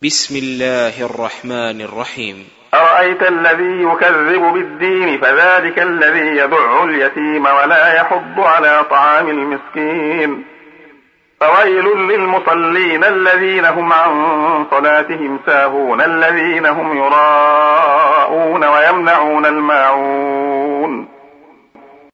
بسم الله الرحمن الرحيم. أرأيت الذي يكذب بالدين فذلك الذي يدع اليتيم ولا يحض على طعام المسكين. فويل للمصلين الذين هم عن صلاتهم ساهون الذين هم يراءون ويمنعون الماعون.